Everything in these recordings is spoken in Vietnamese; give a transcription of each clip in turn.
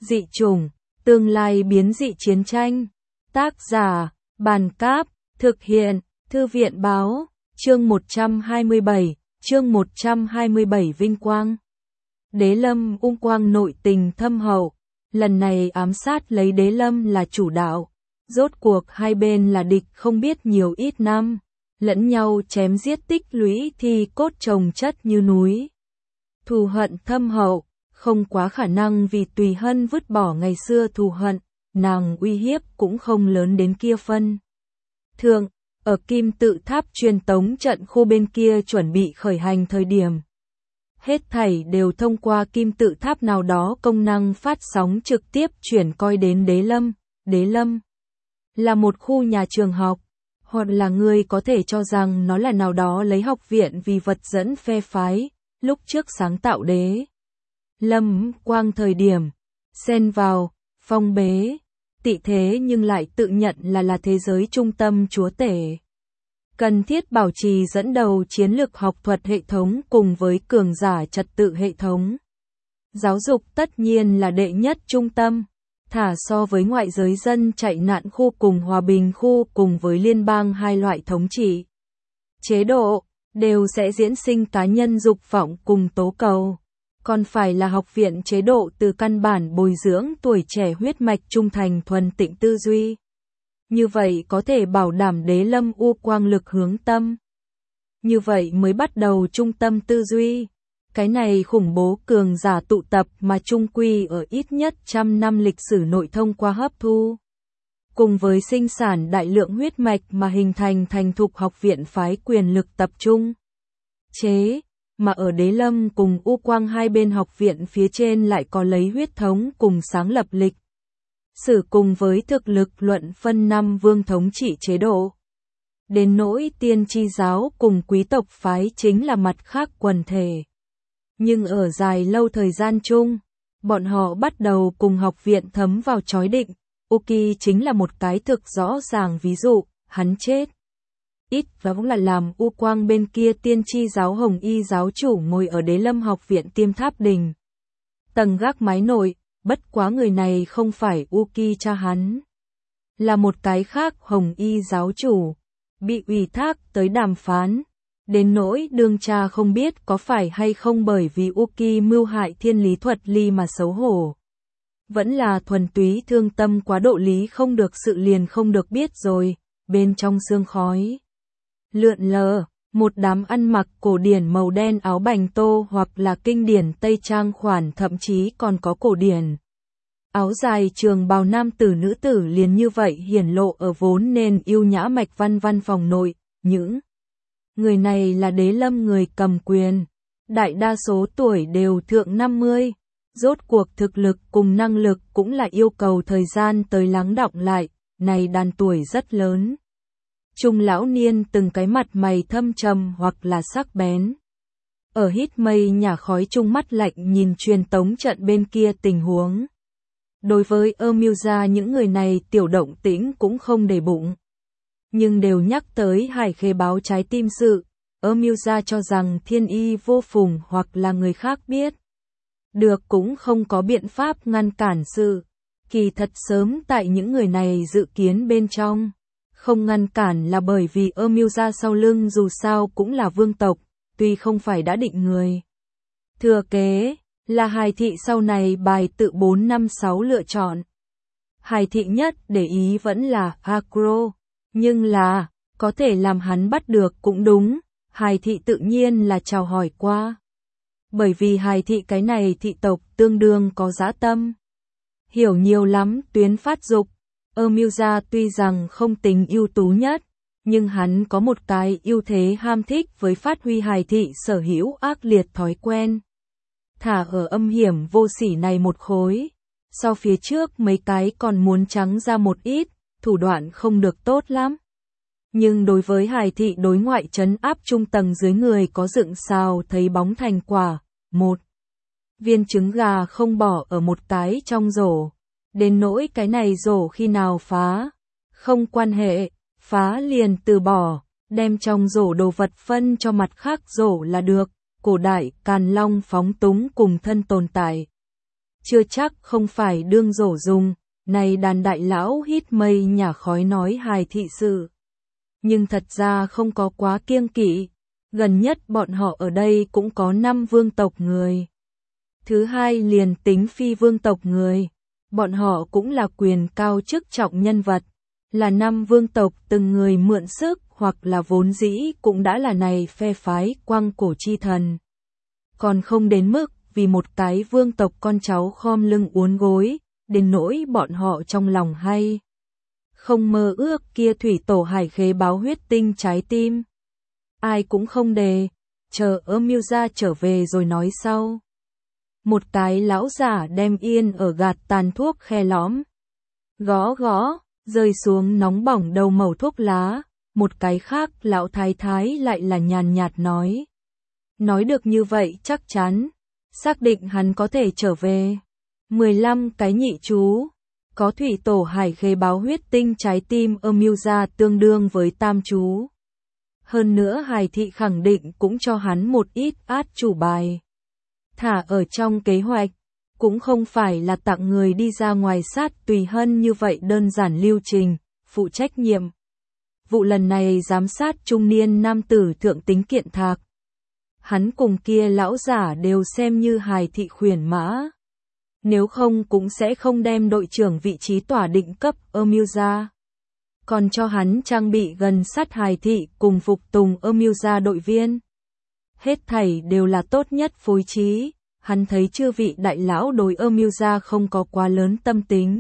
Dị chủng, tương lai biến dị chiến tranh. Tác giả, Bàn Cáp, thực hiện, Thư viện Báo, chương 127, vinh quang. Đế Lâm ung quang nội tình thâm hậu, lần này ám sát lấy Đế Lâm là chủ đạo, rốt cuộc hai bên là địch không biết nhiều ít năm, lẫn nhau chém giết tích lũy thì cốt chồng chất như núi. Thù hận thâm hậu, không quá khả năng vì Tùy Hân vứt bỏ ngày xưa thù hận, nàng uy hiếp cũng không lớn đến kia phân. Thượng, ở Kim Tự Tháp truyền tống trận khu bên kia chuẩn bị khởi hành thời điểm. Hết thảy đều thông qua Kim Tự Tháp nào đó công năng phát sóng trực tiếp chuyển coi đến Đế Lâm. Đế Lâm là một khu nhà trường học, hoặc là người có thể cho rằng nó là nào đó lấy học viện vì vật dẫn phe phái, lúc trước sáng tạo Đế Lâm quang thời điểm, xen vào, phong bế, tị thế nhưng lại tự nhận là thế giới trung tâm chúa tể. Cần thiết bảo trì dẫn đầu chiến lược học thuật hệ thống cùng với cường giả trật tự hệ thống. Giáo dục tất nhiên là đệ nhất trung tâm, thả so với ngoại giới dân chạy nạn khu cùng hòa bình khu cùng với liên bang hai loại thống trị. Chế độ, đều sẽ diễn sinh cá nhân dục vọng cùng tố cầu. Còn phải là học viện chế độ từ căn bản bồi dưỡng tuổi trẻ huyết mạch trung thành thuần tịnh tư duy. Như vậy có thể bảo đảm Đế Lâm u quang lực hướng tâm. Như vậy mới bắt đầu trung tâm tư duy. Cái này khủng bố cường giả tụ tập mà trung quy ở ít nhất 100 năm lịch sử nội thông qua hấp thu. Cùng với sinh sản đại lượng huyết mạch mà hình thành thành thục học viện phái quyền lực tập trung. Chế, mà ở Đế Lâm cùng u quang hai bên học viện phía trên lại có lấy huyết thống cùng sáng lập lịch. Sử cùng với thực lực luận phân năm vương thống trị chế độ. Đến nỗi tiên tri giáo cùng quý tộc phái chính là mặt khác quần thể. Nhưng ở dài lâu thời gian chung, bọn họ bắt đầu cùng học viện thấm vào chói định. Uki chính là một cái thực rõ ràng ví dụ, hắn chết. Ít và cũng là làm u quang bên kia tiên tri giáo hồng y giáo chủ ngồi ở Đế Lâm học viện Tiêm Tháp Đình. Tầng gác mái nội. Bất quá người này không phải Uki cha hắn, là một cái khác hồng y giáo chủ, bị ủy thác tới đàm phán, đến nỗi đương cha không biết có phải hay không bởi vì Uki mưu hại thiên lý thuật ly mà xấu hổ. Vẫn là thuần túy thương tâm quá độ lý không được sự liền không được biết rồi, bên trong sương khói. Lượn lờ, một đám ăn mặc cổ điển màu đen áo bành tô hoặc là kinh điển Tây Trang khoản thậm chí còn có cổ điển. Áo dài trường bào nam tử nữ tử liền như vậy hiển lộ ở vốn nên yêu nhã mạch văn phòng nội, những người này là Đế Lâm người cầm quyền, đại đa số tuổi đều thượng 50, rốt cuộc thực lực cùng năng lực cũng là yêu cầu thời gian tới lắng đọng lại, này đàn tuổi rất lớn. Trung lão niên từng cái mặt mày thâm trầm hoặc là sắc bén. Ở hít mây nhả khói chung mắt lạnh nhìn truyền tống trận bên kia tình huống. Đối với Amiuza những người này tiểu động tĩnh cũng không để bụng. Nhưng đều nhắc tới Hải Khê báo trái tim sự, Amiuza cho rằng Thiên Y vô phùng hoặc là người khác biết. Được cũng không có biện pháp ngăn cản sự. Kỳ thật sớm tại những người này dự kiến bên trong. Không ngăn cản là bởi vì Amiuza sau lưng dù sao cũng là vương tộc, tuy không phải đã định người. Thừa kế là Hải thị sau này bài tự 456 lựa chọn. Hải thị nhất để ý vẫn là Agro, nhưng là, có thể làm hắn bắt được cũng đúng, Hải thị tự nhiên là chào hỏi qua. Bởi vì Hải thị cái này thị tộc tương đương có dã tâm. Hiểu nhiều lắm tuyến phát dục, Amiuza tuy rằng không tính ưu tú nhất, nhưng hắn có một cái ưu thế ham thích với phát huy Hải thị sở hữu ác liệt thói quen. Thả ở âm hiểm vô sỉ này một khối, so phía trước mấy cái còn muốn trắng ra một ít, thủ đoạn không được tốt lắm. Nhưng đối với Hải thị đối ngoại trấn áp trung tầng dưới người có dựng sao thấy bóng thành quả, một viên trứng gà không bỏ ở một cái trong rổ, đến nỗi cái này rổ khi nào phá, không quan hệ, phá liền từ bỏ, đem trong rổ đồ vật phân cho mặt khác rổ là được. Cổ đại Càn Long phóng túng cùng thân tồn tại. chưa chắc không phải đương rổ dùng, này đàn đại lão hít mây nhả khói nói hài thị sự. Nhưng thật ra không có quá kiêng kỵ, gần nhất bọn họ ở đây cũng có 5 vương tộc người. Thứ hai liền tính phi vương tộc người, bọn họ cũng là quyền cao chức trọng nhân vật, là 5 vương tộc từng người mượn sức hoặc là vốn dĩ cũng đã là này phe phái quang cổ chi thần. Còn không đến mức vì một cái vương tộc con cháu khom lưng uốn gối, đến nỗi bọn họ trong lòng hay. Không mơ ước kia thủy tổ hải khế báo huyết tinh trái tim. Ai cũng không đề, chờ Mưu gia trở về rồi nói sau. Một cái lão giả đem yên ở gạt tàn thuốc khe lõm. Gõ gõ, rơi xuống nóng bỏng đầu mẩu thuốc lá, một cái khác lão thái thái lại là nhàn nhạt nói. Nói được như vậy chắc chắn, xác định hắn có thể trở về. 15 cái nhị chú, có thủy tổ hải khế báo huyết tinh trái tim Mưu gia tương đương với tam chú. Hơn nữa Hải thị khẳng định cũng cho hắn một ít át chủ bài. Thả ở trong kế hoạch, cũng không phải là tặng người đi ra ngoài sát tùy hân như vậy đơn giản lưu trình, phụ trách nhiệm. Vụ lần này giám sát trung niên nam tử thượng tính kiện thạc. Hắn cùng kia lão giả đều xem như Hải thị khuyển mã. Nếu không cũng sẽ không đem đội trưởng vị trí tỏa định cấp Mưu gia. Còn cho hắn trang bị gần sát Hải thị cùng phục tùng Mưu gia đội viên. Hết thảy đều là tốt nhất phối trí, hắn thấy chư vị đại lão đối Mưu gia không có quá lớn tâm tính.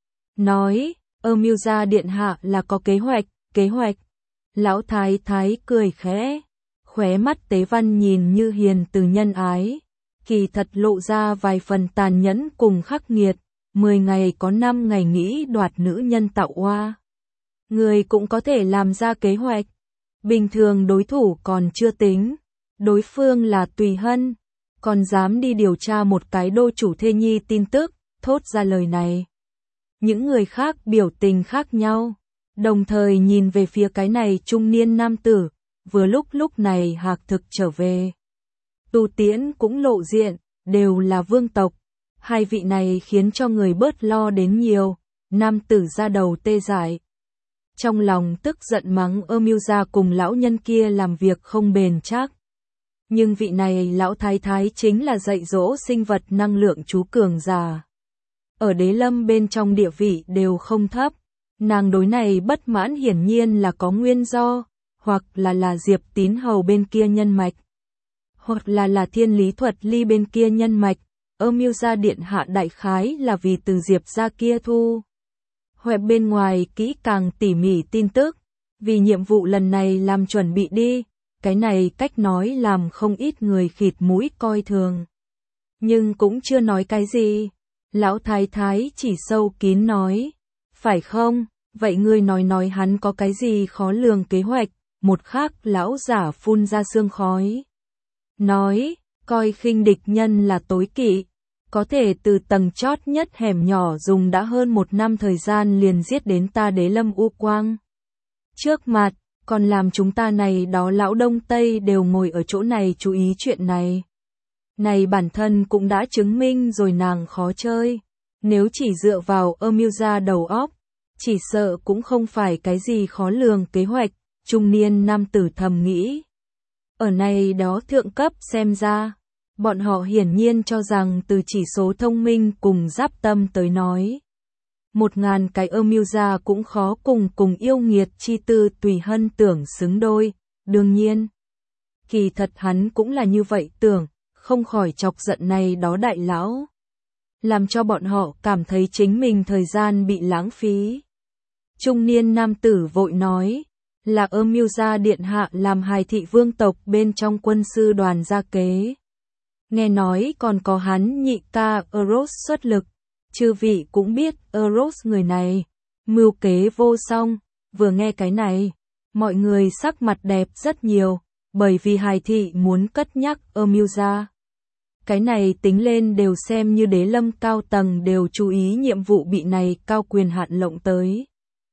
Nói, Mưu gia điện hạ là có kế hoạch. Lão thái thái cười khẽ, khóe mắt tế văn nhìn như hiền từ nhân ái, kỳ thật lộ ra vài phần tàn nhẫn cùng khắc nghiệt, 10 ngày có 5 ngày nghĩ đoạt nữ nhân tạo oa. Người cũng có thể làm ra kế hoạch. Bình thường đối thủ còn chưa tính, đối phương là Tùy Hân, còn dám đi điều tra một cái đô chủ thê nhi tin tức, thốt ra lời này. Những người khác biểu tình khác nhau, đồng thời nhìn về phía cái này trung niên nam tử, vừa lúc này Hạc Thực trở về. Tu Tiễn cũng lộ diện, đều là vương tộc, hai vị này khiến cho người bớt lo đến nhiều, nam tử ra đầu tê dại. Trong lòng tức giận mắng Mưu gia cùng lão nhân kia làm việc không bền chắc. Nhưng vị này lão thái thái chính là dạy dỗ sinh vật năng lượng chú cường giả. Ở đế lâm bên trong địa vị đều không thấp, nàng đối này bất mãn hiển nhiên là có nguyên do, hoặc là Diệp Tín Hầu bên kia nhân mạch, hoặc là Thiên Lý Thuật Ly bên kia nhân mạch, Mưu gia điện hạ đại khái là vì từ Diệp gia kia thu. Hoẹp bên ngoài kỹ càng tỉ mỉ tin tức, vì nhiệm vụ lần này làm chuẩn bị đi, cái này cách nói làm không ít người khịt mũi coi thường. Nhưng cũng chưa nói cái gì, lão thái thái chỉ sâu kín nói, phải không, vậy ngươi nói hắn có cái gì khó lường kế hoạch, một khác lão giả phun ra sương khói. Nói, coi khinh địch nhân là tối kỵ. Có thể từ tầng chót nhất hẻm nhỏ dùng đã hơn 1 năm thời gian liền giết đến ta đế lâm u quang. Trước mặt, còn làm chúng ta này đó lão đông tây đều ngồi ở chỗ này chú ý chuyện này. Này bản thân cũng đã chứng minh rồi nàng khó chơi. Nếu chỉ dựa vào Mưu gia đầu óc, chỉ sợ cũng không phải cái gì khó lường kế hoạch, trung niên nam tử thầm nghĩ. Ở này đó thượng cấp xem ra. Bọn họ hiển nhiên cho rằng từ chỉ số thông minh cùng giáp tâm tới nói. 1000 cái Mưu gia cũng khó cùng yêu nghiệt chi tư Tùy Hân tưởng xứng đôi, đương nhiên. Kỳ thật hắn cũng là như vậy tưởng, không khỏi chọc giận này đó đại lão. Làm cho bọn họ cảm thấy chính mình thời gian bị lãng phí. Trung niên nam tử vội nói, là Mưu gia điện hạ làm Hải thị vương tộc bên trong quân sư đoàn gia kế. Nghe nói còn có hắn nhị ca Eros xuất lực, chư vị cũng biết Eros người này, mưu kế vô song, vừa nghe cái này, mọi người sắc mặt đẹp rất nhiều, bởi vì Hải thị muốn cất nhắc Mưu gia. Cái này tính lên đều xem như đế lâm cao tầng đều chú ý nhiệm vụ bị này cao quyền hạn lộng tới.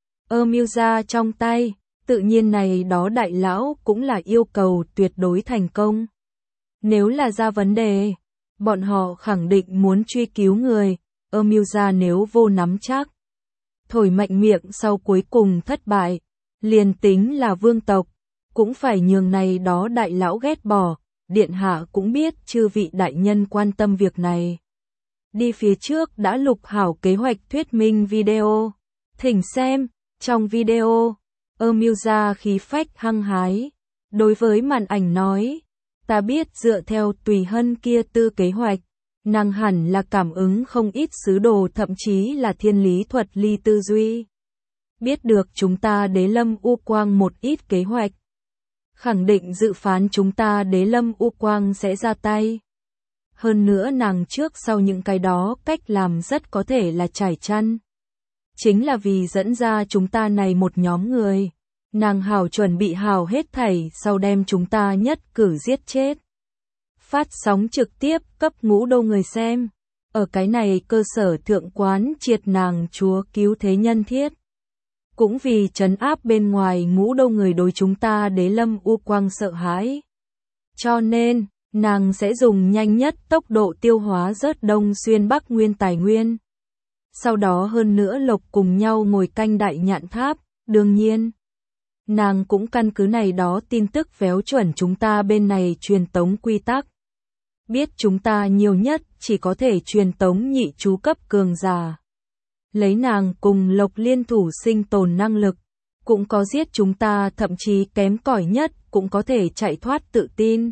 Mưu gia trong tay, tự nhiên này đó đại lão cũng là yêu cầu tuyệt đối thành công. Nếu là ra vấn đề, Bọn họ khẳng định muốn truy cứu người, Ermilza nếu vô nắm chắc. Thổi mạnh miệng sau cuối cùng thất bại, liền tính là vương tộc, cũng phải nhường này đó đại lão ghét bỏ, điện hạ cũng biết chư vị đại nhân quan tâm việc này. Đi phía trước đã lục hảo kế hoạch thuyết minh video, thỉnh xem, trong video, Ermilza khí phách hăng hái, đối với màn ảnh nói, ta biết dựa theo Tùy Hân kia tư kế hoạch, nàng hẳn là cảm ứng không ít sứ đồ thậm chí là thiên lý thuật ly tư duy. Biết được chúng ta Đế Lâm U Quang một ít kế hoạch. Khẳng định dự phán chúng ta Đế Lâm U Quang sẽ ra tay. Hơn nữa nàng trước sau những cái đó cách làm rất có thể là trải chăn. Chính là vì dẫn ra chúng ta này một nhóm người. Nàng hảo chuẩn bị hảo hết thảy sau đem chúng ta nhất cử giết chết. Phát sóng trực tiếp cấp ngũ đô người xem. Ở cái này cơ sở thượng quán triệt nàng chúa cứu thế nhân thiết. Cũng vì trấn áp bên ngoài ngũ đô người đối chúng ta Đế Lâm U Quang sợ hãi. Cho nên, nàng sẽ dùng nhanh nhất tốc độ tiêu hóa rớt Đông Xuyên Bắc Nguyên tài nguyên. Sau đó hơn nữa lộc cùng nhau ngồi canh đại nhạn tháp, đương nhiên. Nàng cũng căn cứ này đó tin tức véo chuẩn chúng ta bên này truyền tống quy tắc. Biết chúng ta nhiều nhất chỉ có thể truyền tống nhị chú cấp cường giả. Lấy nàng cùng lộc liên thủ sinh tồn năng lực, cũng có giết chúng ta thậm chí kém cỏi nhất cũng có thể chạy thoát tự tin.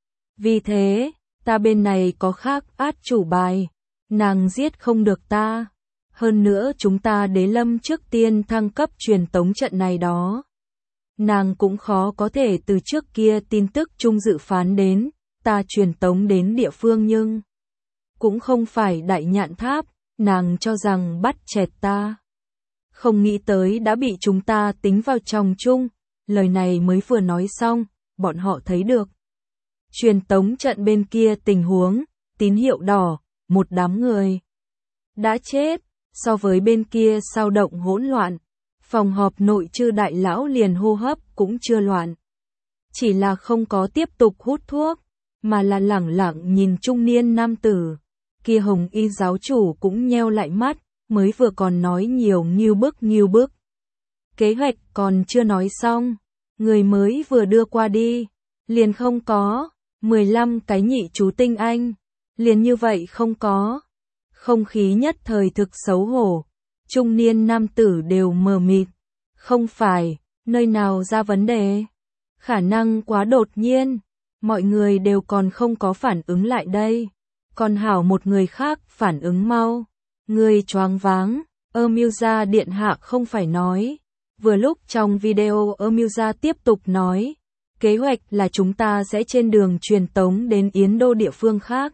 Vì thế, ta bên này có khác át chủ bài, nàng giết không được ta. Hơn nữa chúng ta Đế Lâm trước tiên thăng cấp truyền tống trận này đó. Nàng cũng khó có thể từ trước kia tin tức chung dự phán đến, ta truyền tống đến địa phương nhưng cũng không phải đại nhạn tháp, nàng cho rằng bắt chẹt ta. Không nghĩ tới đã bị chúng ta tính vào trong chung, lời này mới vừa nói xong, bọn họ thấy được. Truyền tống trận bên kia tình huống, tín hiệu đỏ, một đám người đã chết, so với bên kia sao động hỗn loạn. Phòng họp nội chư đại lão liền hô hấp cũng chưa loạn. Chỉ là không có tiếp tục hút thuốc, mà là lẳng lặng nhìn trung niên nam tử. Kia hồng y giáo chủ cũng nheo lại mắt, mới vừa còn nói nhiều nghiêu bức. Kế hoạch còn chưa nói xong, người mới vừa đưa qua đi, liền không có, 15 cái nhị chú tinh anh, liền như vậy không có. Không khí nhất thời thực xấu hổ. Trung niên nam tử đều mờ mịt, không phải, nơi nào ra vấn đề, khả năng quá đột nhiên, mọi người đều còn không có phản ứng lại đây, còn hảo một người khác phản ứng mau, người choáng váng, Ermilza điện hạ không phải nói, vừa lúc trong video Ermilza tiếp tục nói, kế hoạch là chúng ta sẽ trên đường truyền tống đến Yến Đô địa phương khác,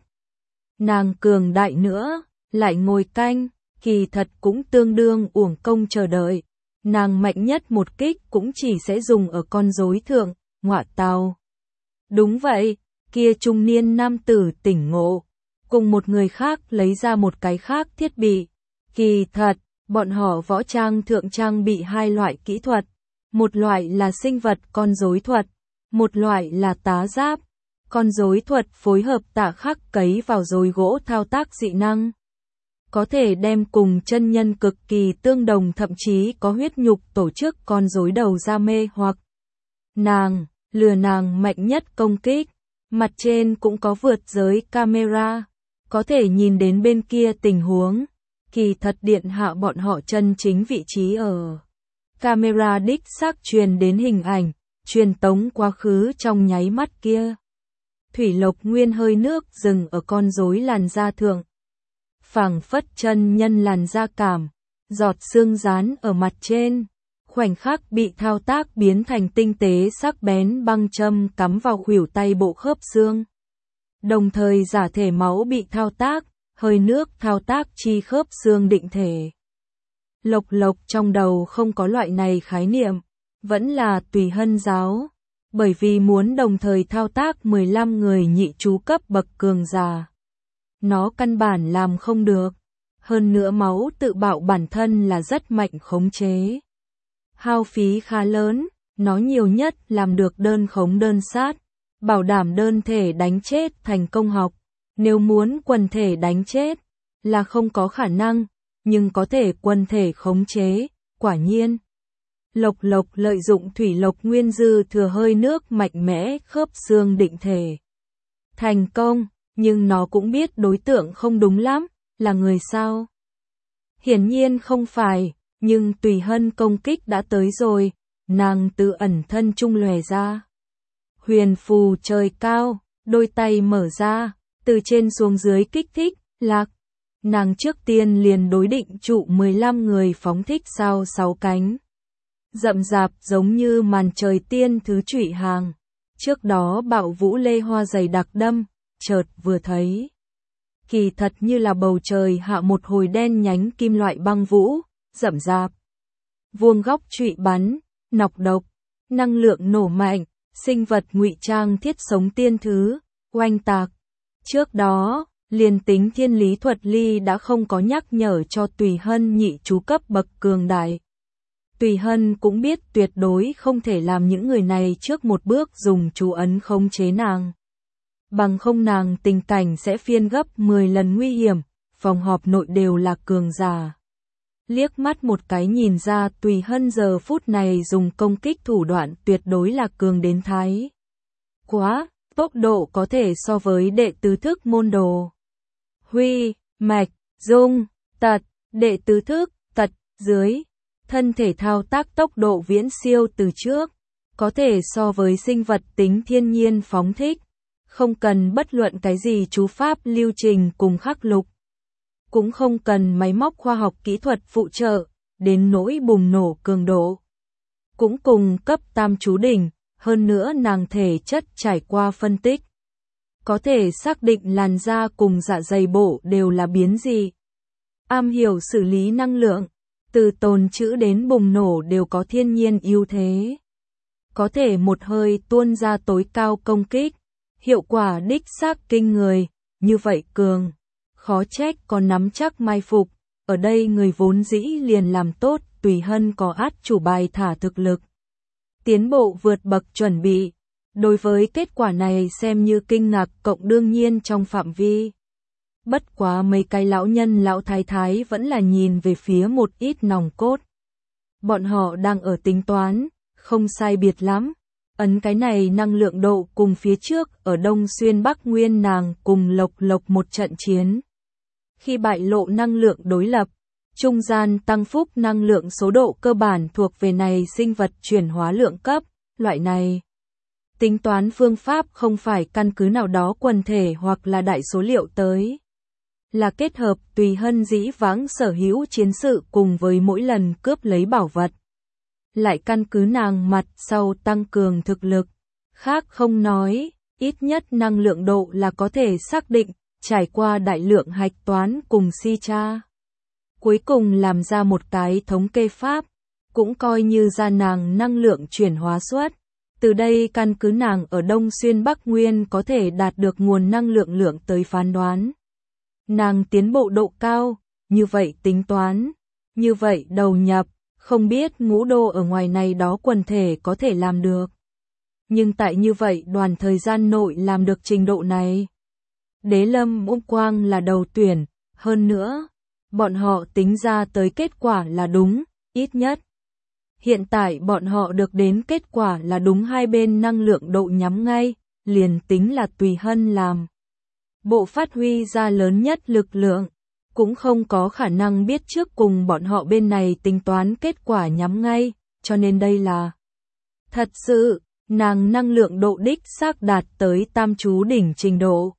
nàng cường đại nữa, lại ngồi canh. Kỳ thật cũng tương đương uổng công chờ đợi, nàng mạnh nhất một kích cũng chỉ sẽ dùng ở con rối thượng, ngọa tào. Đúng vậy, kia trung niên nam tử tỉnh ngộ, cùng một người khác lấy ra một cái khác thiết bị. Kỳ thật, bọn họ võ trang thượng trang bị hai loại kỹ thuật, một loại là sinh vật con rối thuật, một loại là tá giáp. Con rối thuật phối hợp tạ khắc cấy vào rối gỗ thao tác dị năng. Có thể đem cùng chân nhân cực kỳ tương đồng thậm chí có huyết nhục tổ chức con rối đầu ra mê hoặc. Nàng, lừa nàng mạnh nhất công kích, mặt trên cũng có vượt giới camera, có thể nhìn đến bên kia tình huống. Kỳ thật điện hạ bọn họ chân chính vị trí ở. Camera đích xác truyền đến hình ảnh, truyền tống quá khứ trong nháy mắt kia. Thủy Lộc Nguyên hơi nước dừng ở con rối làn da thượng. Phảng phất chân nhân làn da cảm, giọt xương dán ở mặt trên, khoảnh khắc bị thao tác biến thành tinh tế sắc bén băng châm cắm vào khuỷu tay bộ khớp xương. Đồng thời giả thể máu bị thao tác, hơi nước thao tác chi khớp xương định thể. Lộc trong đầu không có loại này khái niệm, vẫn là Tùy Hân giáo, bởi vì muốn đồng thời thao tác 15 người nhị chú cấp bậc cường giả. Nó căn bản làm không được, hơn nữa máu tự bạo bản thân là rất mạnh khống chế. Hao phí khá lớn, nó nhiều nhất làm được đơn khống đơn sát, bảo đảm đơn thể đánh chết thành công học, Nếu muốn quần thể đánh chết, là không có khả năng, nhưng có thể quần thể khống chế, quả nhiên. Lộc Lộc lợi dụng thủy lộc nguyên dư thừa hơi nước mạnh mẽ khớp xương định thể. Thành công, nhưng nó cũng biết đối tượng không đúng lắm, là người sao? Hiển nhiên không phải, nhưng Tùy Hân công kích đã tới rồi, nàng tự ẩn thân trung lòe ra. Huyền phù trời cao, đôi tay mở ra, từ trên xuống dưới kích thích, lạc. Nàng trước tiên liền đối định trụ 15 người phóng thích sao 6 cánh. Rậm rạp giống như màn trời tiên thứ trụy hàng. Trước đó bạo vũ lê hoa dày đặc đâm, chợt vừa thấy. Kỳ thật như là bầu trời hạ một hồi đen nhánh kim loại băng vũ, rậm rạp. Vuông góc trụy bắn, nọc độc, năng lượng nổ mạnh, sinh vật ngụy trang thiết sống tiên thứ, oanh tạc. Trước đó, liền tính thiên lý thuật ly đã không có nhắc nhở cho Tùy Hân nhị chú cấp bậc cường đại. Tùy Hân cũng biết tuyệt đối không thể làm những người này trước một bước dùng chú ấn khống chế nàng. Bằng không nàng tình cảnh sẽ phiên gấp 10 lần nguy hiểm, phòng họp nội đều là cường giả. Liếc mắt một cái nhìn ra Tùy Hân giờ phút này dùng công kích thủ đoạn tuyệt đối là cường đến thái. Quá, tốc độ có thể so với đệ tứ thức môn đồ. Huy, mạch, dung, tật, đệ tứ thức, tật, dưới. Thân thể thao tác tốc độ viễn siêu từ trước, có thể so với sinh vật tính thiên nhiên phóng thích, không cần bất luận cái gì chú pháp lưu trình cùng khắc lục, cũng không cần máy móc khoa học kỹ thuật phụ trợ, đến nỗi bùng nổ cường độ. Cũng cùng cấp tam chú đỉnh, hơn nữa nàng thể chất trải qua phân tích. Có thể xác định làn da cùng dạ dày bộ đều là biến dị. Am hiểu xử lý năng lượng. Từ tồn trữ đến bùng nổ đều có thiên nhiên ưu thế. Có thể một hơi tuôn ra tối cao công kích, hiệu quả đích xác kinh người, như vậy cường. Khó trách còn nắm chắc mai phục, ở đây người vốn dĩ liền làm tốt, Tùy Hân có át chủ bài thả thực lực. Tiến bộ vượt bậc chuẩn bị, đối với kết quả này xem như kinh ngạc cộng đương nhiên trong phạm vi. Bất quá mấy cái lão nhân lão thái thái vẫn là nhìn về phía một ít nòng cốt. Bọn họ đang ở tính toán, không sai biệt lắm. Ấn cái này năng lượng độ cùng phía trước ở Đông Xuyên Bắc Nguyên nàng cùng Lộc Lộc một trận chiến. Khi bại lộ năng lượng đối lập, trung gian tăng phúc năng lượng số độ cơ bản thuộc về này sinh vật chuyển hóa lượng cấp, loại này. Tính toán phương pháp không phải căn cứ nào đó quần thể hoặc là đại số liệu tới. Là kết hợp Tùy Hân dĩ vãng sở hữu chiến sự cùng với mỗi lần cướp lấy bảo vật. Lại căn cứ nàng mặt sau tăng cường thực lực. Khác không nói, ít nhất năng lượng độ là có thể xác định, trải qua đại lượng hạch toán cùng si tra. Cuối cùng làm ra một cái thống kê pháp, cũng coi như ra nàng năng lượng chuyển hóa suất. Từ đây căn cứ nàng ở Đông Xuyên Bắc Nguyên có thể đạt được nguồn năng lượng lượng tới phán đoán. Nàng tiến bộ độ cao, như vậy tính toán, như vậy đầu nhập, không biết ngũ đô ở ngoài này đó quần thể có thể làm được. Nhưng tại như vậy đoàn thời gian nội làm được trình độ này. Đế Lâm Ung Quang là đầu tuyển, hơn nữa, bọn họ tính ra tới kết quả là đúng, ít nhất. Hiện tại bọn họ được đến kết quả là đúng hai bên năng lượng độ nhắm ngay, liền tính là Tùy Hân làm. Bộ phát huy ra lớn nhất lực lượng, cũng không có khả năng biết trước cùng bọn họ bên này tính toán kết quả nhắm ngay, cho nên đây là thật sự, nàng năng lượng độ đích xác đạt tới tam chú đỉnh trình độ.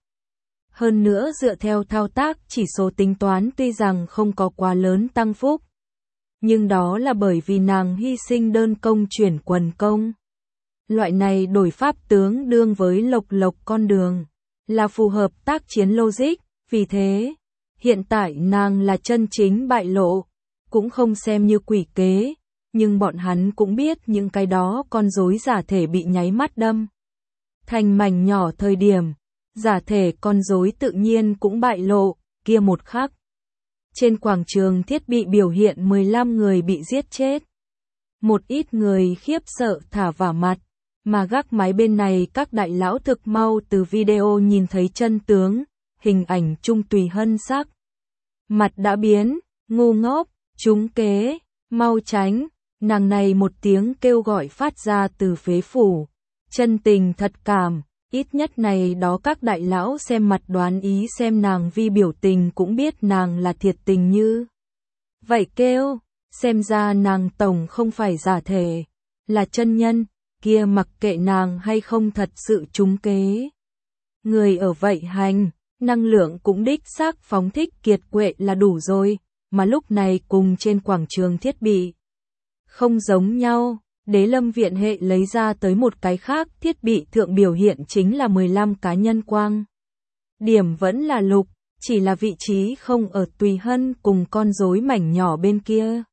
Hơn nữa dựa theo thao tác chỉ số tính toán tuy rằng không có quá lớn tăng phúc, nhưng đó là bởi vì nàng hy sinh đơn công chuyển quần công. Loại này đổi pháp tướng đương với Lộc Lộc con đường, là phù hợp tác chiến logic, vì thế, hiện tại nàng là chân chính bại lộ, cũng không xem như quỷ kế, nhưng bọn hắn cũng biết những cái đó con rối giả thể bị nháy mắt đâm. Thành mảnh nhỏ thời điểm, giả thể con rối tự nhiên cũng bại lộ, kia một khắc. Trên quảng trường thiết bị biểu hiện 15 người bị giết chết. Một ít người khiếp sợ thả vả mặt, mà gác mái bên này các đại lão thực mau từ video nhìn thấy chân tướng, hình ảnh Trung Tùy Hân sắc. Mặt đã biến, ngu ngốc, trúng kế, mau tránh, nàng này một tiếng kêu gọi phát ra từ phế phủ, chân tình thật cảm, ít nhất này đó các đại lão xem mặt đoán ý xem nàng vi biểu tình cũng biết nàng là thiệt tình như. Vậy kêu, xem ra nàng tổng không phải giả thể, là chân nhân, kia mặc kệ nàng hay không thật sự trúng kế. Người ở vậy hành, năng lượng cũng đích xác phóng thích kiệt quệ là đủ rồi, mà lúc này cùng trên quảng trường thiết bị không giống nhau, Đế Lâm viện hệ lấy ra tới một cái khác thiết bị thượng biểu hiện chính là 15 cá nhân quang. Điểm vẫn là lục, chỉ là vị trí không ở Tùy Hân cùng con rối mảnh nhỏ bên kia,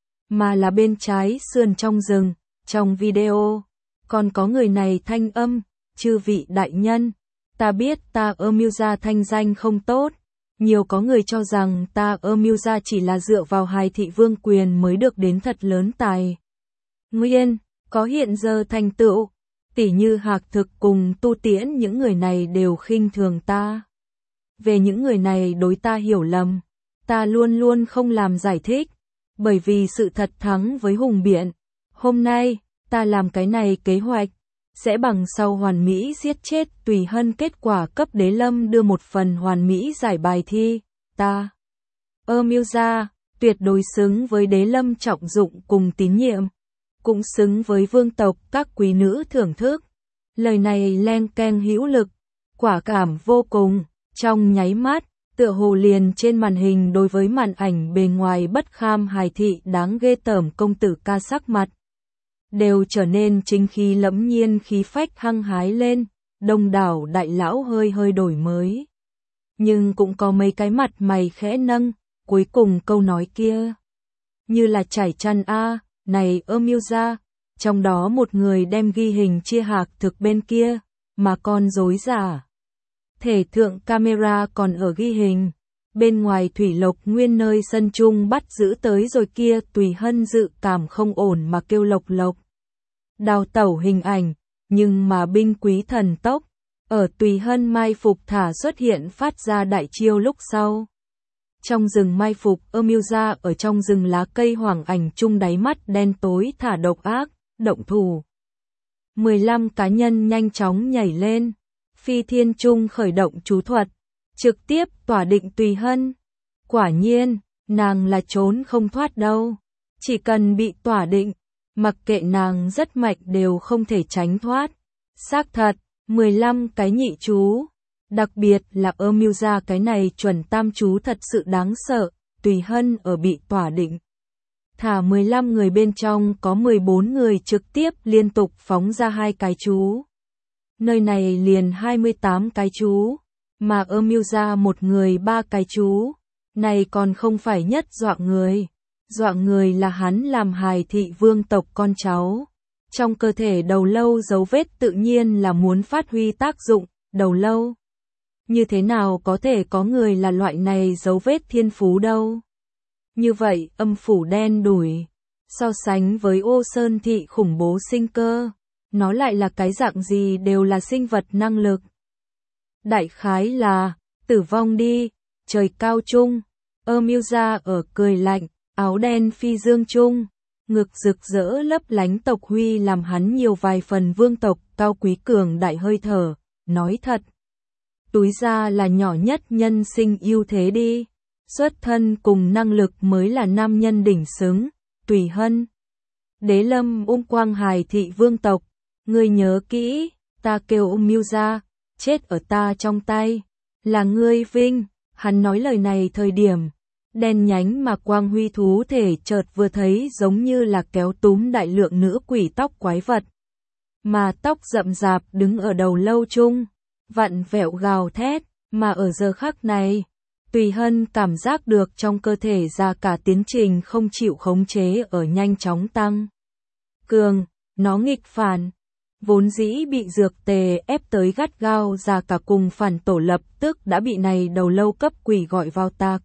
mà là bên trái sườn trong rừng, trong video. Còn có người này thanh âm, chư vị đại nhân, ta biết ta ở Miêu gia thanh danh không tốt, nhiều có người cho rằng ta ở Miêu gia chỉ là dựa vào hài thị vương quyền mới được đến thật lớn tài nguyên, có hiện giờ thành tựu, tỉ như Hạc Thực cùng Tu Tiễn những người này đều khinh thường ta. Về những người này đối ta hiểu lầm, ta luôn luôn không làm giải thích, bởi vì sự thật thắng với hùng biện. Hôm nay, ta làm cái này kế hoạch, sẽ bằng sau hoàn mỹ giết chết Tùy Hân, kết quả cấp Đế Lâm đưa một phần hoàn mỹ giải bài thi, ta Miêu gia tuyệt đối xứng với Đế Lâm trọng dụng cùng tín nhiệm, cũng xứng với vương tộc các quý nữ thưởng thức. Lời này len keng hữu lực, quả cảm vô cùng, trong nháy mắt, tựa hồ liền trên màn hình đối với màn ảnh bề ngoài bất kham hài thị đáng ghê tởm công tử ca sắc mặt đều trở nên chính khí lẫm nhiên, khí phách hăng hái lên, đông đảo đại lão hơi hơi đổi mới. Nhưng cũng có mấy cái mặt mày khẽ nâng, cuối cùng câu nói kia như là chải chăn a, này Miêu gia, trong đó một người đem ghi hình chia Hạc Thực bên kia, mà con rối giả thể thượng camera còn ở ghi hình. Bên ngoài Thủy Lộc Nguyên nơi sân trung bắt giữ tới rồi kia Tùy Hân dự cảm không ổn mà kêu lộc lộc đào tẩu hình ảnh, nhưng mà binh quý thần tốc, ở Tùy Hân mai phục thả xuất hiện phát ra đại chiêu lúc sau. Trong rừng mai phục Miêu gia ở trong rừng lá cây hoàng ảnh chung đáy mắt đen tối thả độc ác, động thủ. 15 cá nhân nhanh chóng nhảy lên, phi thiên trung khởi động chú thuật, trực tiếp tỏa định Tùy Hân. Quả nhiên, nàng là trốn không thoát đâu, chỉ cần bị tỏa định, mặc kệ nàng rất mạnh đều không thể tránh thoát. Xác thật, 15 cái nhị chú, đặc biệt là Miêu gia cái này chuẩn tam chú thật sự đáng sợ. Tùy Hân ở bị tỏa định, thả 15 người bên trong có 14 người trực tiếp liên tục phóng ra 2 cái chú. Nơi này liền 28 cái chú, mà Miêu gia một người 3 cái chú, này còn không phải nhất dọa người. Dọa người là hắn làm hài thị vương tộc con cháu. Trong cơ thể đầu lâu dấu vết tự nhiên là muốn phát huy tác dụng, đầu lâu. Như thế nào có thể có người là loại này dấu vết thiên phú đâu. Như vậy âm phủ đen đủi, so sánh với Ô Sơn thị khủng bố sinh cơ, nó lại là cái dạng gì đều là sinh vật năng lực. Đại khái là, tử vong đi, trời cao chung, Miêu gia ở cười lạnh, áo đen phi dương chung, ngực rực rỡ lấp lánh tộc huy làm hắn nhiều vài phần vương tộc cao quý cường đại hơi thở, nói thật. Túi ra là nhỏ nhất nhân sinh ưu thế đi, xuất thân cùng năng lực mới là nam nhân đỉnh xứng. Tùy Hân, Đế Lâm quang hài thị vương tộc, ngươi nhớ kỹ, ta kêu Miêu gia, chết ở ta trong tay, là ngươi vinh. Hắn nói lời này thời điểm, đen nhánh mà quang huy thú thể chợt vừa thấy giống như là kéo túm đại lượng nữ quỷ tóc quái vật, mà tóc rậm rạp đứng ở đầu lâu chung, vặn vẹo gào thét, mà ở giờ khắc này, Tùy Hân cảm giác được trong cơ thể ra cả tiến trình không chịu khống chế ở nhanh chóng tăng cường, nó nghịch phản, vốn dĩ bị dược tề ép tới gắt gao ra cả cùng phản tổ lập tức đã bị này đầu lâu cấp quỷ gọi vào tạc.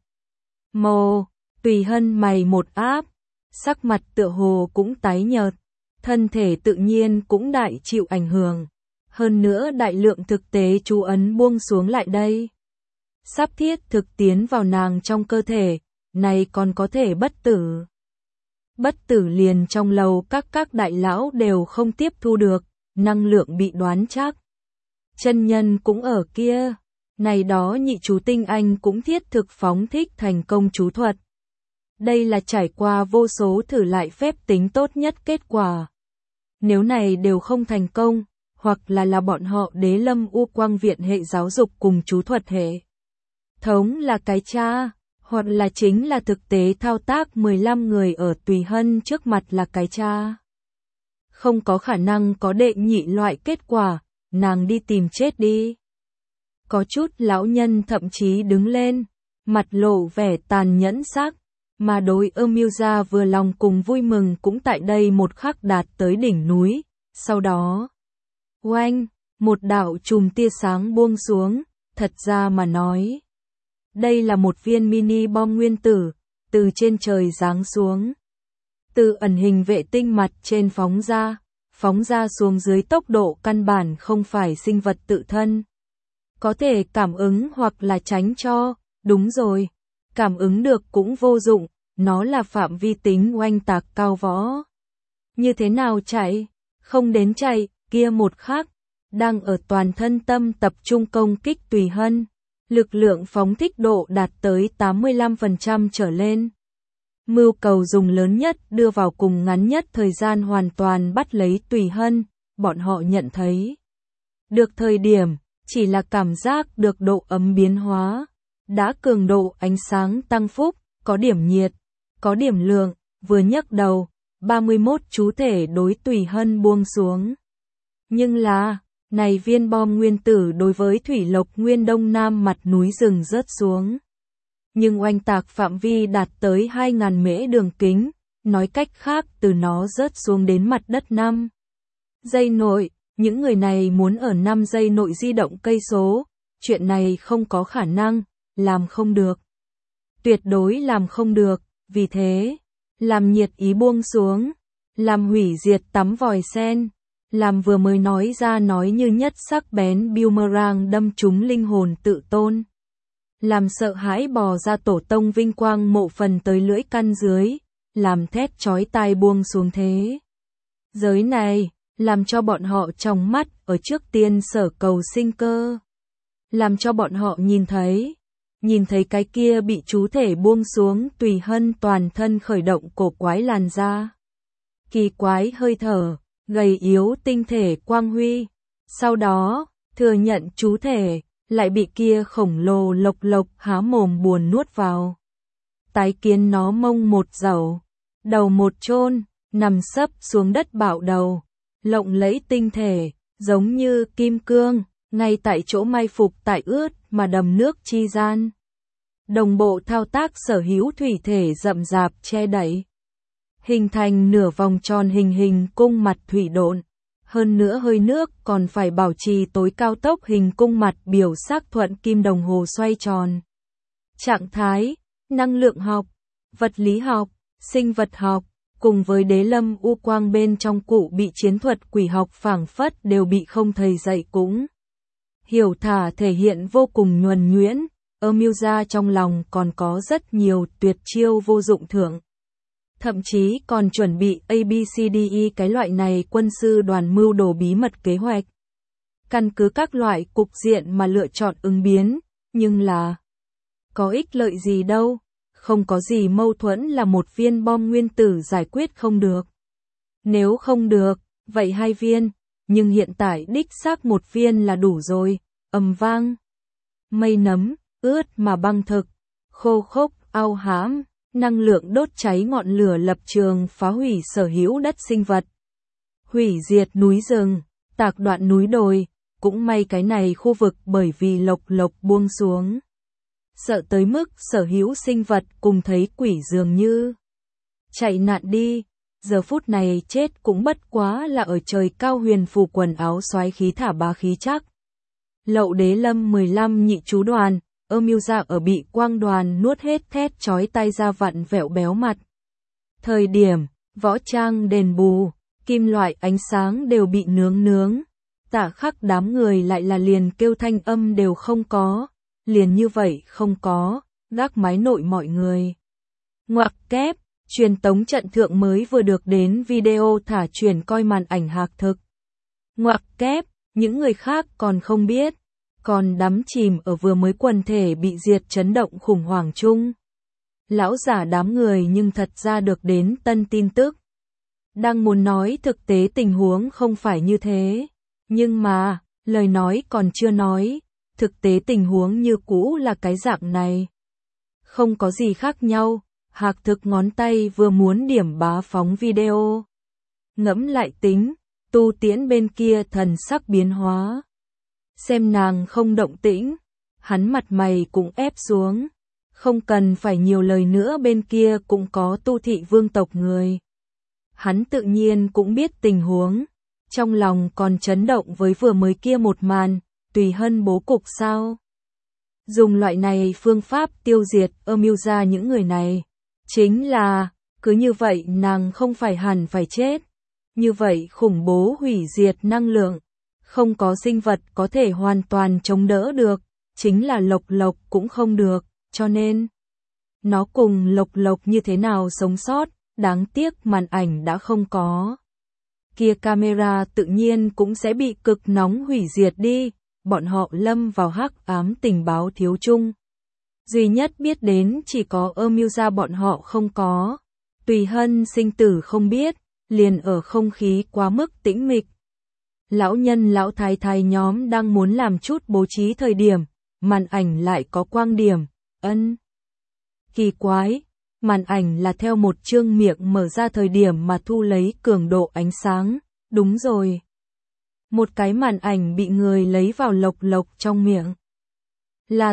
Mồ, Tùy Hân mày một áp, sắc mặt tựa hồ cũng tái nhợt, thân thể tự nhiên cũng đại chịu ảnh hưởng, hơn nữa đại lượng thực tế chú ấn buông xuống lại đây. sắp thiết thực tiến vào nàng trong cơ thể, này còn có thể bất tử. Bất tử liền trong lầu các đại lão đều không tiếp thu được, năng lượng bị đoán chắc. Chân nhân cũng ở kia, này đó nhị chú tinh anh cũng thiết thực phóng thích thành công chú thuật. Đây là trải qua vô số thử lại phép tính tốt nhất kết quả. Nếu này đều không thành công, hoặc là bọn họ Đế Lâm U Quang Viện hệ giáo dục cùng chú thuật hệ thống là cái cha, hoặc là chính là thực tế thao tác 15 người ở Tùy Hân trước mặt là cái cha. Không có khả năng có đệ nhị loại kết quả, nàng đi tìm chết đi. Có chút lão nhân thậm chí đứng lên, mặt lộ vẻ tàn nhẫn sắc, mà đối Emilia vừa lòng cùng vui mừng cũng tại đây một khắc đạt tới đỉnh núi, sau đó oanh, một đạo chùm tia sáng buông xuống, thật ra mà nói. Đây là một viên mini bom nguyên tử, từ trên trời giáng xuống. Từ ẩn hình vệ tinh mặt trên phóng ra xuống dưới tốc độ căn bản không phải sinh vật tự thân. Có thể cảm ứng hoặc là tránh cho, đúng rồi, cảm ứng được cũng vô dụng, nó là phạm vi tính oanh tạc cao võ. Như thế nào chạy? Không đến chạy, kia một khắc, đang ở toàn thân tâm tập trung công kích Tùy Hân, lực lượng phóng thích độ đạt tới 85% trở lên. Mưu cầu dùng lớn nhất đưa vào cùng ngắn nhất thời gian hoàn toàn bắt lấy Tùy Hân, bọn họ nhận thấy. Được thời điểm, chỉ là cảm giác được độ ấm biến hóa, đã cường độ ánh sáng tăng phúc, có điểm nhiệt, có điểm lượng, vừa nhấc đầu, 31 chú thể đối Tùy Hân buông xuống. Nhưng là, này viên bom nguyên tử đối với Thủy Lộc Nguyên Đông Nam mặt núi rừng rớt xuống. Nhưng oanh tạc phạm vi đạt tới 2.000 mễ đường kính, nói cách khác từ nó rớt xuống đến mặt đất 5 giây nội, những người này muốn ở 5 giây nội di động cây số, chuyện này không có khả năng, làm không được. Tuyệt đối làm không được, vì thế, làm nhiệt ý buông xuống, làm hủy diệt tắm vòi sen, làm vừa mới nói ra nói như nhất sắc bén boomerang đâm trúng linh hồn tự tôn. Làm sợ hãi bò ra tổ tông vinh quang mộ phần tới lưỡi căn dưới, làm thét chói tai buông xuống thế. Giới này, làm cho bọn họ trong mắt ở trước tiên sở cầu sinh cơ. Làm cho bọn họ nhìn thấy cái kia bị chú thể buông xuống Tùy Hân toàn thân khởi động cổ quái làn da. Kỳ quái hơi thở, gầy yếu tinh thể quang huy. Sau đó, thừa nhận chú thể, lại bị kia khổng lồ lộc há mồm buồn nuốt vào. Tái kiến nó mông một dầu, đầu một chôn, nằm sấp xuống đất bạo đầu, lộng lẫy tinh thể, giống như kim cương, ngay tại chỗ mai phục tại ướt mà đầm nước chi gian. Đồng bộ thao tác sở hữu thủy thể rậm rạp che đậy, hình thành nửa vòng tròn hình cung mặt thủy độn. Hơn nữa hơi nước còn phải bảo trì tối cao tốc hình cung mặt biểu sắc thuận kim đồng hồ xoay tròn. Trạng thái, năng lượng học, vật lý học, sinh vật học, cùng với Đế Lâm U Quang bên trong cụ bị chiến thuật quỷ học phảng phất đều bị không thầy dạy cũng. Hiểu thả thể hiện vô cùng nhuần nhuyễn, Emilia trong lòng còn có rất nhiều tuyệt chiêu vô dụng thưởng. Thậm chí còn chuẩn bị ABCDE cái loại này quân sư đoàn mưu đồ bí mật kế hoạch. Căn cứ các loại cục diện mà lựa chọn ứng biến, nhưng là có ích lợi gì đâu, không có gì mâu thuẫn là một viên bom nguyên tử giải quyết không được. Nếu không được, vậy 2 viên, nhưng hiện tại đích xác 1 viên là đủ rồi, ầm vang. Mây nấm, ướt mà băng thực, khô khốc, ao hãm. Năng lượng đốt cháy ngọn lửa lập trường phá hủy sở hữu đất sinh vật. Hủy diệt núi rừng, tạc đoạn núi đồi, cũng may cái này khu vực bởi vì lộc buông xuống. Sợ tới mức sở hữu sinh vật cùng thấy quỷ dường như chạy nạn đi, giờ phút này chết cũng bất quá là ở trời cao huyền phù quần áo xoáy khí thả bá khí chắc. Lậu Đế Lâm 15 nhị chú đoàn. Emilia ở bị quang đoàn nuốt hết thét chói tai ra vặn vẹo béo mặt. Thời điểm, võ trang đền bù, kim loại ánh sáng đều bị nướng. Tả khắc đám người lại là liền kêu thanh âm đều không có. liền như vậy không có, gác mái nội mọi người. Ngoặc kép, truyền tống trận thượng mới vừa được đến video thả truyền coi màn ảnh hạc thực. Ngoặc kép, những người khác còn không biết, còn đắm chìm ở vừa mới quần thể bị diệt chấn động khủng hoảng chung. Lão giả đám người nhưng thật ra được đến tân tin tức. Đang muốn nói thực tế tình huống không phải như thế, nhưng mà, lời nói còn chưa nói, thực tế tình huống như cũ là cái dạng này. Không có gì khác nhau, hạc thực ngón tay vừa muốn điểm bá phóng video. Ngẫm lại tính, Tu Tiễn bên kia thần sắc biến hóa. Xem nàng không động tĩnh, hắn mặt mày cũng ép xuống. Không cần phải nhiều lời nữa, bên kia cũng có Tu thị vương tộc người. Hắn tự nhiên cũng biết tình huống, trong lòng còn chấn động với vừa mới kia một màn, tùy hân bố cục sao. Dùng loại này phương pháp tiêu diệt mưu ra những người này, chính là, cứ như vậy nàng không phải hẳn phải chết. Như vậy khủng bố hủy diệt năng lượng, không có sinh vật có thể hoàn toàn chống đỡ được, chính là Lộc Lộc cũng không được, cho nên nó cùng Lộc Lộc như thế nào sống sót, đáng tiếc màn ảnh đã không có. Kia camera tự nhiên cũng sẽ bị cực nóng hủy diệt đi, bọn họ lâm vào hắc ám tình báo thiếu chung. Duy nhất biết đến chỉ có mưu ra bọn họ không có, tùy hân sinh tử không biết, liền ở không khí quá mức tĩnh mịch. Lão nhân lão thái thái nhóm đang muốn làm chút bố trí thời điểm, màn ảnh lại có quang điểm, kỳ quái, màn ảnh là theo một chương miệng mở ra thời điểm mà thu lấy cường độ ánh sáng, đúng rồi. Một cái màn ảnh bị người lấy vào Lộc Lộc trong miệng. Là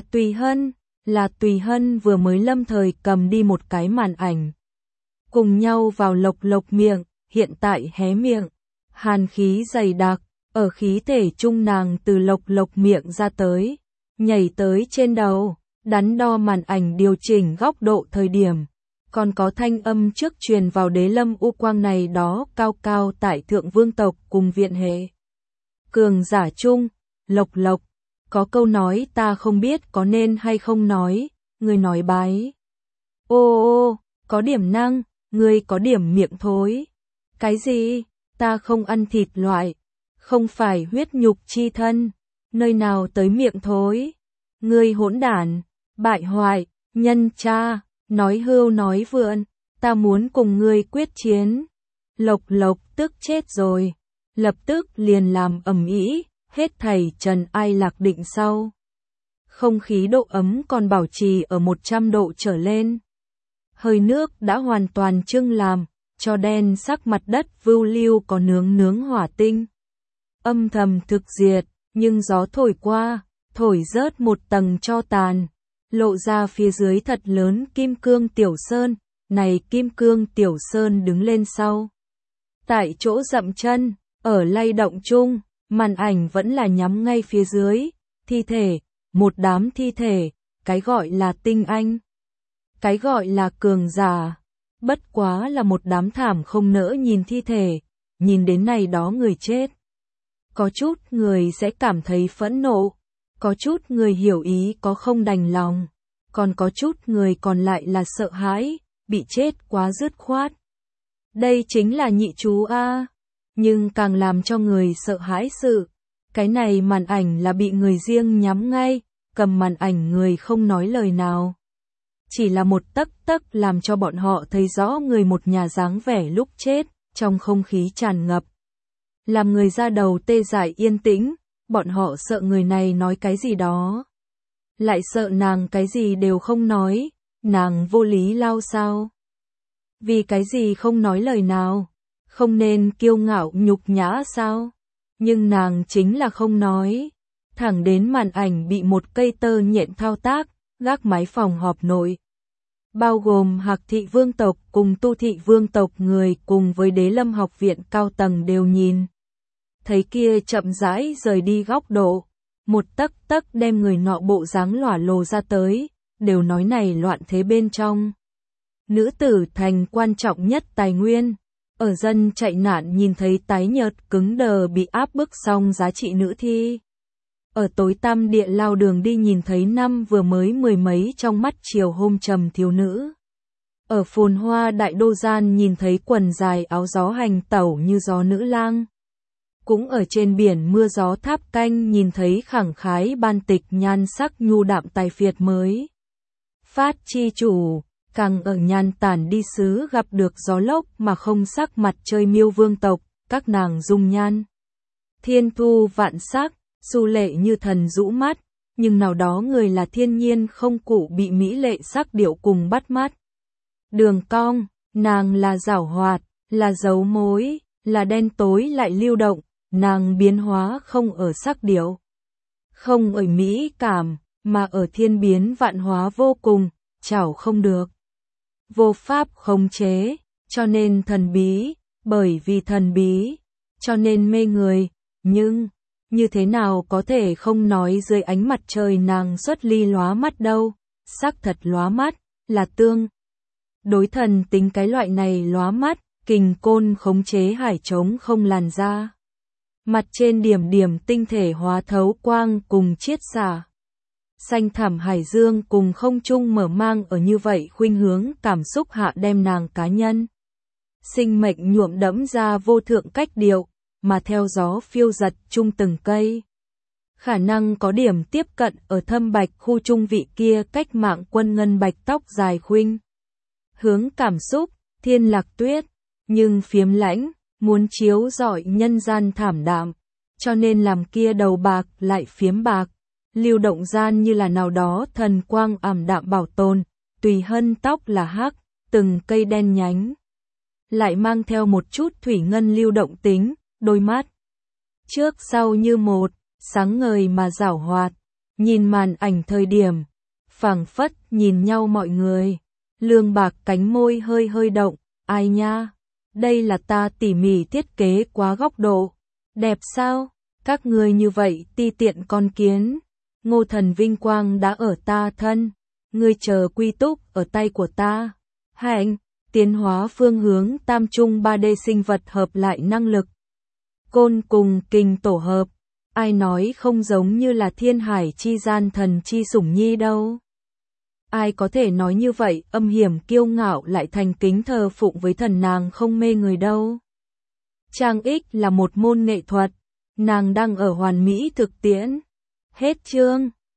Tùy Hân vừa mới lâm thời cầm đi một cái màn ảnh. Cùng nhau vào Lộc Lộc miệng, hiện tại hé miệng, hàn khí dày đặc, ở khí thể trung nàng từ Lộc Lộc miệng ra tới, nhảy tới trên đầu, đắn đo màn ảnh điều chỉnh góc độ thời điểm. Còn có thanh âm trước truyền vào Đế Lâm U Quang này đó cao cao tại thượng vương tộc cùng viện hệ. Cường giả chung, Lộc Lộc, có câu nói ta không biết có nên hay không nói, người nói bái. Ô, có điểm năng, người có điểm miệng thối. Cái gì, ta không ăn thịt loại, không phải huyết nhục chi thân, nơi nào tới miệng thối. Ngươi hỗn đản, bại hoại, nhân cha, nói hưu nói vượn, ta muốn cùng ngươi quyết chiến. Lộc Lộc tức chết rồi, lập tức liền làm ầm ĩ, hết thảy trần ai lạc định sau. Không khí độ ấm còn bảo trì ở 100 độ trở lên. Hơi nước đã hoàn toàn trưng làm, cho đen sắc mặt đất vưu lưu có nướng hỏa tinh. Âm thầm thực diệt, nhưng gió thổi qua, thổi rớt một tầng tro tàn, lộ ra phía dưới thật lớn kim cương tiểu sơn, này kim cương tiểu sơn đứng lên sau. Tại chỗ dậm chân, ở lay động chung, màn ảnh vẫn là nhắm ngay phía dưới, thi thể, một đám thi thể, cái gọi là tinh anh, cái gọi là cường giả, bất quá là một đám thảm không nỡ nhìn thi thể, nhìn đến này đó người chết. Có chút người sẽ cảm thấy phẫn nộ, có chút người hiểu ý có không đành lòng, còn có chút người còn lại là sợ hãi, bị chết quá dứt khoát. Đây chính là nhị chú a, nhưng càng làm cho người sợ hãi sự, cái này màn ảnh là bị người riêng nhắm ngay, cầm màn ảnh người không nói lời nào. Chỉ là một tấc tấc làm cho bọn họ thấy rõ người một nhà dáng vẻ lúc chết, trong không khí tràn ngập. Làm người ra đầu tê dại yên tĩnh, bọn họ sợ người này nói cái gì đó. Lại sợ nàng cái gì đều không nói, nàng vô lý lao sao. Vì cái gì không nói lời nào, không nên kiêu ngạo nhục nhã sao. Nhưng nàng chính là không nói, thẳng đến màn ảnh bị một cây tơ nhện thao tác, gác mái phòng họp nội. Bao gồm Hạc thị vương tộc cùng Tu thị vương tộc người cùng với Đế Lâm học viện cao tầng đều nhìn. Thấy kia chậm rãi rời đi góc độ, một tấc tấc đem người nọ bộ dáng lỏa lồ ra tới, đều nói này loạn thế bên trong. Nữ tử thành quan trọng nhất tài nguyên, ở dân chạy nạn nhìn thấy tái nhợt cứng đờ bị áp bức xong giá trị nữ thi. Ở tối tăm địa lao đường đi nhìn thấy năm vừa mới mười mấy trong mắt chiều hôm trầm thiếu nữ. Ở phồn hoa đại đô gian nhìn thấy quần dài áo gió hành tẩu như gió nữ lang. Cũng ở trên biển mưa gió tháp canh nhìn thấy khẳng khái ban tịch nhan sắc nhu đạm tài phiệt mới. Phát chi chủ, càng ở nhan tản đi xứ gặp được gió lốc mà không sắc mặt chơi miêu vương tộc, các nàng dung nhan. Thiên thu vạn sắc, xu lệ như thần rũ mắt, nhưng nào đó người là thiên nhiên không cụ bị mỹ lệ sắc điệu cùng bắt mắt. Đường cong, nàng là giảo hoạt, là dấu mối, là đen tối lại lưu động, nàng biến hóa không ở sắc điệu, không ở mỹ cảm, mà ở thiên biến vạn hóa vô cùng, chảo không được. Vô pháp khống chế, cho nên thần bí, bởi vì thần bí, cho nên mê người, nhưng, như thế nào có thể không nói dưới ánh mặt trời nàng xuất ly lóa mắt đâu, sắc thật lóa mắt, là tương. Đối thần tính cái loại này lóa mắt, kình côn khống chế hải trống không làn ra. Mặt trên điểm điểm tinh thể hóa thấu quang cùng chiết xả. Xanh thẳm hải dương cùng không trung mở mang ở như vậy khuynh hướng cảm xúc hạ đem nàng cá nhân. Sinh mệnh nhuộm đẫm ra vô thượng cách điệu, mà theo gió phiêu giật chung từng cây. Khả năng có điểm tiếp cận ở thâm bạch khu trung vị kia cách mạng quân ngân bạch tóc dài khuynh. Hướng cảm xúc, thiên lạc tuyết, nhưng phiếm lãnh, muốn chiếu rọi nhân gian thảm đạm, cho nên làm kia đầu bạc lại phiếm bạc, lưu động gian như là nào đó thần quang ảm đạm bảo tồn, tùy hân tóc là hắc, từng cây đen nhánh. Lại mang theo một chút thủy ngân lưu động tính, đôi mắt. Trước sau như một, sáng ngời mà giảo hoạt, nhìn màn ảnh thời điểm, phảng phất nhìn nhau mọi người. Lương bạc cánh môi hơi hơi động, ai nha, đây là ta tỉ mỉ thiết kế quá góc độ, đẹp sao, các người như vậy ti tiện con kiến, Ngô thần vinh quang đã ở ta thân, ngươi chờ quy túc ở tay của ta, hạnh, tiến hóa phương hướng tam trung 3D sinh vật hợp lại năng lực, côn cùng kình tổ hợp, ai nói không giống như là thiên hải chi gian thần chi sủng nhi đâu. Ai có thể nói như vậy, âm hiểm kiêu ngạo lại thành kính thờ phụng với thần nàng không mê người đâu. Trang ích là một môn nghệ thuật, nàng đang ở hoàn mỹ thực tiễn. Hết chương.